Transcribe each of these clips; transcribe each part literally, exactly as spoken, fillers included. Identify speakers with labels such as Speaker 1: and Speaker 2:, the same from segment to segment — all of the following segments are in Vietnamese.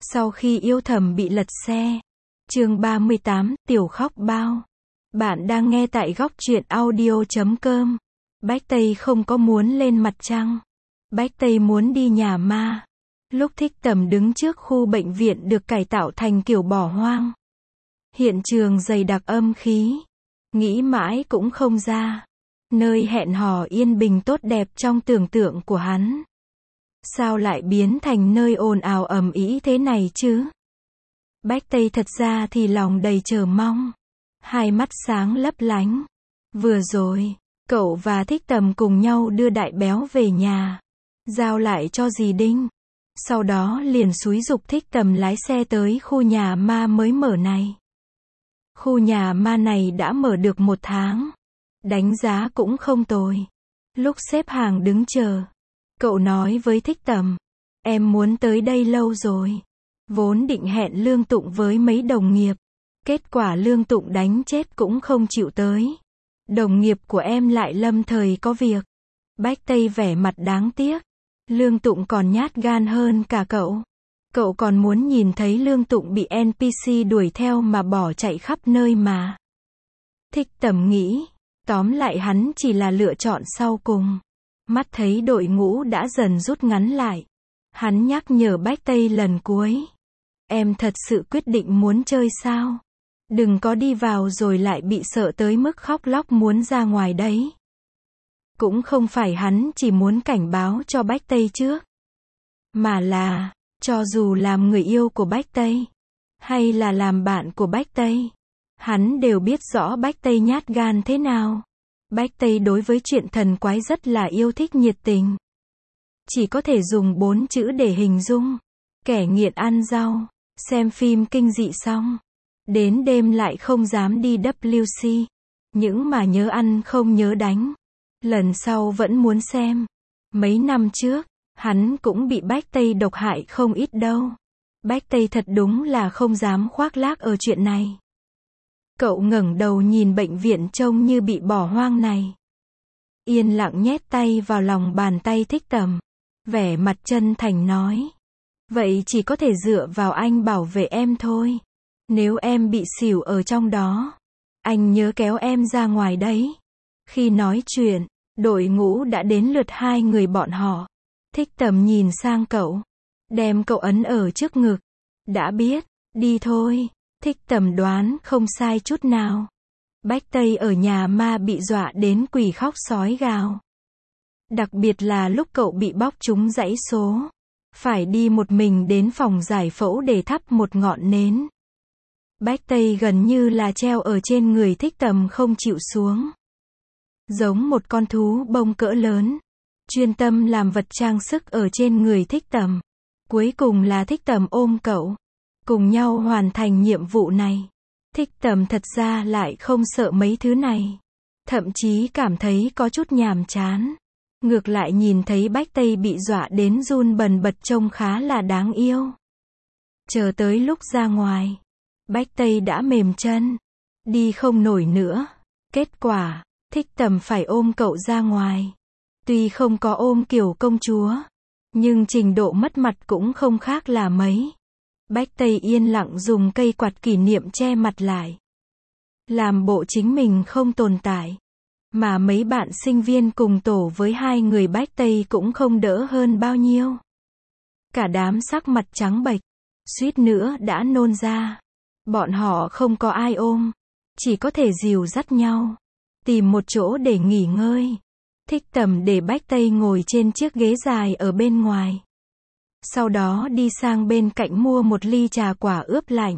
Speaker 1: Sau khi yêu thầm bị lật xe. Chương ba mươi tám, Tiểu khóc bao. Bạn đang nghe tại góc truyện audio chấm com. Bách Tây không có muốn lên mặt trăng. Bách Tây muốn đi nhà ma. Lúc Thích Tầm đứng trước khu bệnh viện được cải tạo thành kiểu bỏ hoang. Hiện trường dày đặc âm khí. Nghĩ mãi cũng không ra. Nơi hẹn hò yên bình tốt đẹp trong tưởng tượng của hắn. Sao lại biến thành nơi ồn ào ầm ĩ thế này chứ? Bách Tây thật ra thì lòng đầy chờ mong. Hai mắt sáng lấp lánh. Vừa rồi, cậu và Thích Tầm cùng nhau đưa Đại Béo về nhà. Giao lại cho dì Đinh. Sau đó liền xúi giục Thích Tầm lái xe tới khu nhà ma mới mở này. Khu nhà ma này đã mở được một tháng. Đánh giá cũng không tồi. Lúc xếp hàng đứng chờ, cậu nói với Thích Tầm, em muốn tới đây lâu rồi. Vốn định hẹn Lương Tụng với mấy đồng nghiệp. Kết quả Lương Tụng đánh chết cũng không chịu tới. Đồng nghiệp của em lại lâm thời có việc. Bách Tây vẻ mặt đáng tiếc. Lương Tụng còn nhát gan hơn cả cậu. Cậu còn muốn nhìn thấy Lương Tụng bị en pê xê đuổi theo mà bỏ chạy khắp nơi mà. Thích Tầm nghĩ, tóm lại hắn chỉ là lựa chọn sau cùng. Mắt thấy đội ngũ đã dần rút ngắn lại. Hắn nhắc nhở Bách Tây lần cuối. Em thật sự quyết định muốn chơi sao? Đừng có đi vào rồi lại bị sợ tới mức khóc lóc muốn ra ngoài đấy. Cũng không phải hắn chỉ muốn cảnh báo cho Bách Tây trước. Mà là, cho dù làm người yêu của Bách Tây, hay là làm bạn của Bách Tây, hắn đều biết rõ Bách Tây nhát gan thế nào. Bách Tây đối với chuyện thần quái rất là yêu thích nhiệt tình. Chỉ có thể dùng bốn chữ để hình dung. Kẻ nghiện ăn rau, xem phim kinh dị xong. Đến đêm lại không dám đi vê kép xê. Những mà nhớ ăn không nhớ đánh. Lần sau vẫn muốn xem. Mấy năm trước, hắn cũng bị Bách Tây độc hại không ít đâu. Bách Tây thật đúng là không dám khoác lác ở chuyện này. Cậu ngẩng đầu nhìn bệnh viện trông như bị bỏ hoang này. Yên lặng nhét tay vào lòng bàn tay Thích Tầm. Vẻ mặt chân thành nói. Vậy chỉ có thể dựa vào anh bảo vệ em thôi. Nếu em bị xỉu ở trong đó, anh nhớ kéo em ra ngoài đấy. Khi nói chuyện, đội ngũ đã đến lượt hai người bọn họ. Thích Tầm nhìn sang cậu. Đem cậu ấn ở trước ngực. Đã biết, đi thôi. Thích Tầm đoán không sai chút nào. Bách Tây ở nhà ma bị dọa đến quỳ khóc sói gào. Đặc biệt là lúc cậu bị bóc trúng dãy số. Phải đi một mình đến phòng giải phẫu để thắp một ngọn nến. Bách Tây gần như là treo ở trên người Thích Tầm không chịu xuống. Giống một con thú bông cỡ lớn. Chuyên tâm làm vật trang sức ở trên người Thích Tầm. Cuối cùng là Thích Tầm ôm cậu. Cùng nhau hoàn thành nhiệm vụ này. Thích Tầm thật ra lại không sợ mấy thứ này. Thậm chí cảm thấy có chút nhàm chán. Ngược lại nhìn thấy Bách Tây bị dọa đến run bần bật trông khá là đáng yêu. Chờ tới lúc ra ngoài, Bách Tây đã mềm chân. Đi không nổi nữa. Kết quả, Thích Tầm phải ôm cậu ra ngoài. Tuy không có ôm kiểu công chúa, nhưng trình độ mất mặt cũng không khác là mấy. Bách Tây yên lặng dùng cây quạt kỷ niệm che mặt lại. Làm bộ chính mình không tồn tại. Mà mấy bạn sinh viên cùng tổ với hai người Bách Tây cũng không đỡ hơn bao nhiêu. Cả đám sắc mặt trắng bệch, suýt nữa đã nôn ra. Bọn họ không có ai ôm, chỉ có thể dìu dắt nhau, tìm một chỗ để nghỉ ngơi. Thích Tầm để Bách Tây ngồi trên chiếc ghế dài ở bên ngoài. Sau đó đi sang bên cạnh mua một ly trà quả ướp lạnh.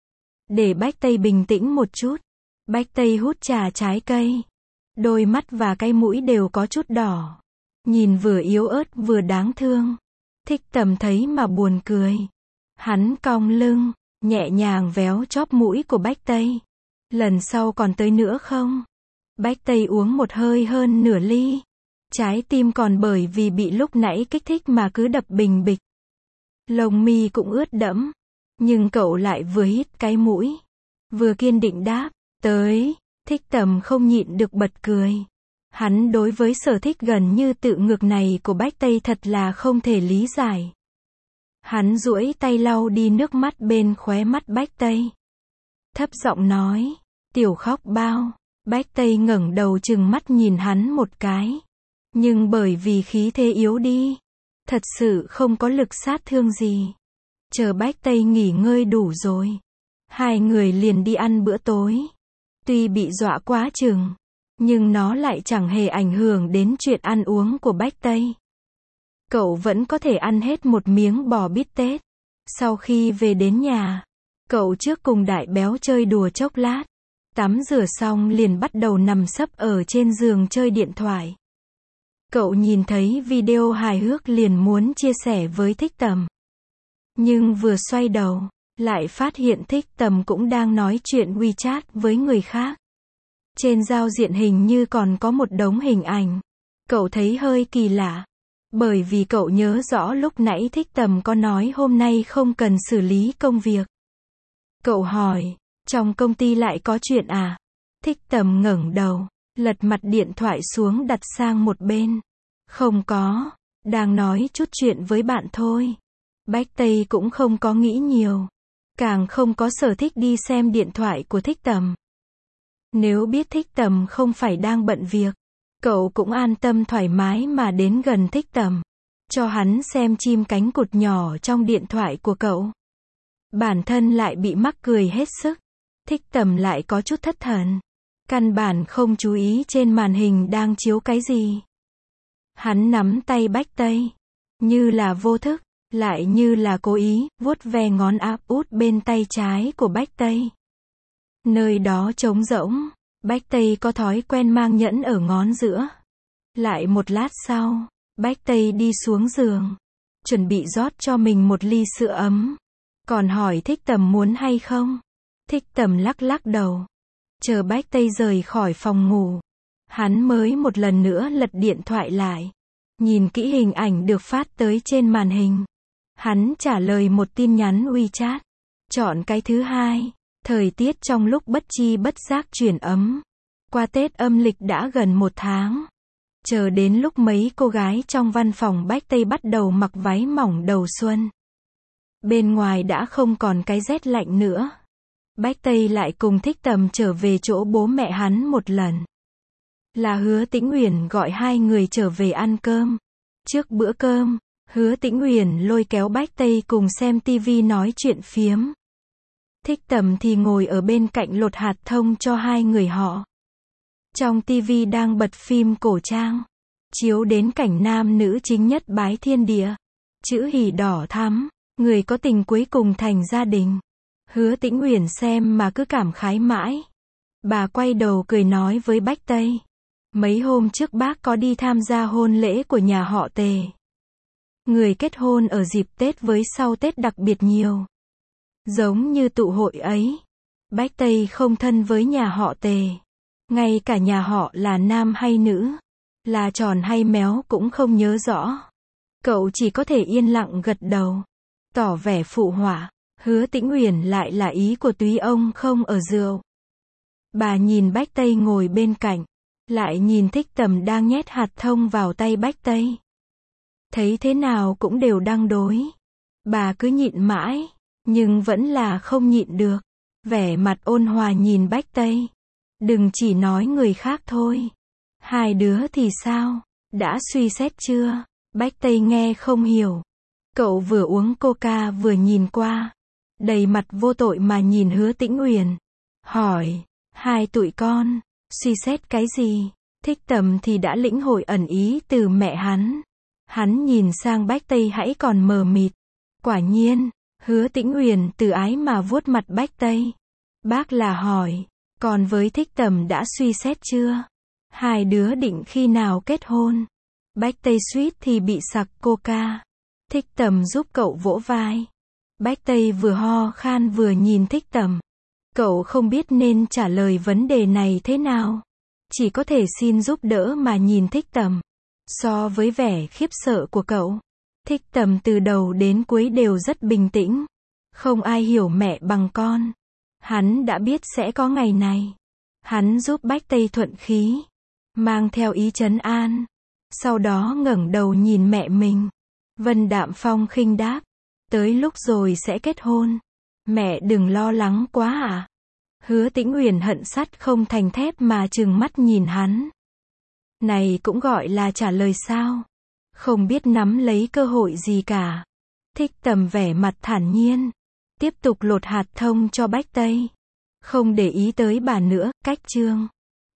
Speaker 1: Để Bách Tây bình tĩnh một chút. Bách Tây hút trà trái cây. Đôi mắt và cái mũi đều có chút đỏ. Nhìn vừa yếu ớt vừa đáng thương. Thích Tầm thấy mà buồn cười. Hắn cong lưng, nhẹ nhàng véo chóp mũi của Bách Tây. Lần sau còn tới nữa không? Bách Tây uống một hơi hơn nửa ly. Trái tim còn bởi vì bị lúc nãy kích thích mà cứ đập bình bịch. Lông mi cũng ướt đẫm. Nhưng cậu lại vừa hít cái mũi, vừa kiên định đáp, tới. Thích Tầm không nhịn được bật cười. Hắn đối với sở thích gần như tự ngược này của Bách Tây thật là không thể lý giải. Hắn duỗi tay lau đi nước mắt bên khóe mắt Bách Tây. Thấp giọng nói, tiểu khóc bao. Bách Tây ngẩng đầu trừng mắt nhìn hắn một cái. Nhưng bởi vì khí thế yếu đi, thật sự không có lực sát thương gì. Chờ Bách Tây nghỉ ngơi đủ rồi, hai người liền đi ăn bữa tối. Tuy bị dọa quá chừng, nhưng nó lại chẳng hề ảnh hưởng đến chuyện ăn uống của Bách Tây. Cậu vẫn có thể ăn hết một miếng bò bít tết. Sau khi về đến nhà, cậu trước cùng đại béo chơi đùa chốc lát. Tắm rửa xong liền bắt đầu nằm sấp ở trên giường chơi điện thoại. Cậu nhìn thấy video hài hước liền muốn chia sẻ với Thích Tầm. Nhưng vừa xoay đầu, lại phát hiện Thích Tầm cũng đang nói chuyện WeChat với người khác. Trên giao diện hình như còn có một đống hình ảnh. Cậu thấy hơi kỳ lạ. Bởi vì cậu nhớ rõ lúc nãy Thích Tầm có nói hôm nay không cần xử lý công việc. Cậu hỏi, trong công ty lại có chuyện à? Thích Tầm ngẩng đầu, lật mặt điện thoại xuống đặt sang một bên. Không có, đang nói chút chuyện với bạn thôi. Bách Tây cũng không có nghĩ nhiều. Càng không có sở thích đi xem điện thoại của Thích Tầm. Nếu biết Thích Tầm không phải đang bận việc, cậu cũng an tâm thoải mái mà đến gần Thích Tầm, cho hắn xem chim cánh cụt nhỏ trong điện thoại của cậu. Bản thân lại bị mắc cười hết sức. Thích Tầm lại có chút thất thần. Căn bản không chú ý trên màn hình đang chiếu cái gì. Hắn nắm tay Bách Tây, như là vô thức, lại như là cố ý, vuốt ve ngón áp út bên tay trái của Bách Tây. Nơi đó trống rỗng, Bách Tây có thói quen mang nhẫn ở ngón giữa. Lại một lát sau, Bách Tây đi xuống giường, chuẩn bị rót cho mình một ly sữa ấm. Còn hỏi Thích Tầm muốn hay không? Thích Tầm lắc lắc đầu. Chờ Bách Tây rời khỏi phòng ngủ, hắn mới một lần nữa lật điện thoại lại. Nhìn kỹ hình ảnh được phát tới trên màn hình. Hắn trả lời một tin nhắn WeChat. Chọn cái thứ hai. Thời tiết trong lúc bất chi bất giác chuyển ấm. Qua Tết âm lịch đã gần một tháng. Chờ đến lúc mấy cô gái trong văn phòng Bách Tây bắt đầu mặc váy mỏng đầu xuân. Bên ngoài đã không còn cái rét lạnh nữa. Bách Tây lại cùng Thích Tầm trở về chỗ bố mẹ hắn một lần. Là Hứa Tĩnh Uyển gọi hai người trở về ăn cơm. Trước bữa cơm, Hứa Tĩnh Uyển lôi kéo Bách Tây cùng xem tivi nói chuyện phiếm. Thích Tầm thì ngồi ở bên cạnh lột hạt thông cho hai người họ. Trong tivi đang bật phim cổ trang, chiếu đến cảnh nam nữ chính nhất bái thiên địa. Chữ hỉ đỏ thắm, người có tình cuối cùng thành gia đình. Hứa Tĩnh Uyển xem mà cứ cảm khái mãi. Bà quay đầu cười nói với Bách Tây. Mấy hôm trước bác có đi tham gia hôn lễ của nhà họ Tề. Người kết hôn ở dịp Tết với sau Tết đặc biệt nhiều. Giống như tụ hội ấy. Bách Tây không thân với nhà họ Tề. Ngay cả nhà họ là nam hay nữ, là tròn hay méo cũng không nhớ rõ. Cậu chỉ có thể yên lặng gật đầu, tỏ vẻ phụ họa. Hứa Tĩnh Uyển lại là ý của túy ông không ở rượu. Bà nhìn Bách Tây ngồi bên cạnh, lại nhìn Thích Tầm đang nhét hạt thông vào tay Bách Tây. Thấy thế nào cũng đều đang đối. Bà cứ nhịn mãi, nhưng vẫn là không nhịn được. Vẻ mặt ôn hòa nhìn Bách Tây. Đừng chỉ nói người khác thôi. Hai đứa thì sao? Đã suy xét chưa? Bách Tây nghe không hiểu. Cậu vừa uống coca vừa nhìn qua. Đầy mặt vô tội mà nhìn Hứa Tĩnh Uyển. Hỏi, hai tụi con, suy xét cái gì? Thích Tầm thì đã lĩnh hội ẩn ý từ mẹ hắn. Hắn nhìn sang Bách Tây hãy còn mờ mịt. Quả nhiên, Hứa Tĩnh Uyển từ ái mà vuốt mặt Bách Tây. Bác là hỏi, còn với Thích Tầm đã suy xét chưa? Hai đứa định khi nào kết hôn? Bách Tây suýt thì bị sặc coca. Thích Tầm giúp cậu vỗ vai. Bách Tây vừa ho khan vừa nhìn Thích Tầm. Cậu không biết nên trả lời vấn đề này thế nào. Chỉ có thể xin giúp đỡ mà nhìn Thích Tầm. So với vẻ khiếp sợ của cậu, Thích Tầm từ đầu đến cuối đều rất bình tĩnh. Không ai hiểu mẹ bằng con. Hắn đã biết sẽ có ngày này. Hắn giúp Bách Tây thuận khí, mang theo ý trấn an. Sau đó ngẩng đầu nhìn mẹ mình. Vân đạm phong khinh đáp, Tới lúc rồi sẽ kết hôn. Mẹ đừng lo lắng quá à. Hứa Tĩnh Uyển hận sắt không thành thép mà trừng mắt nhìn hắn. Này cũng gọi là trả lời sao? Không biết nắm lấy cơ hội gì cả. Thích Tầm vẻ mặt thản nhiên. Tiếp tục lột hạt thông cho Bách Tây. Không để ý tới bà nữa, cách chương.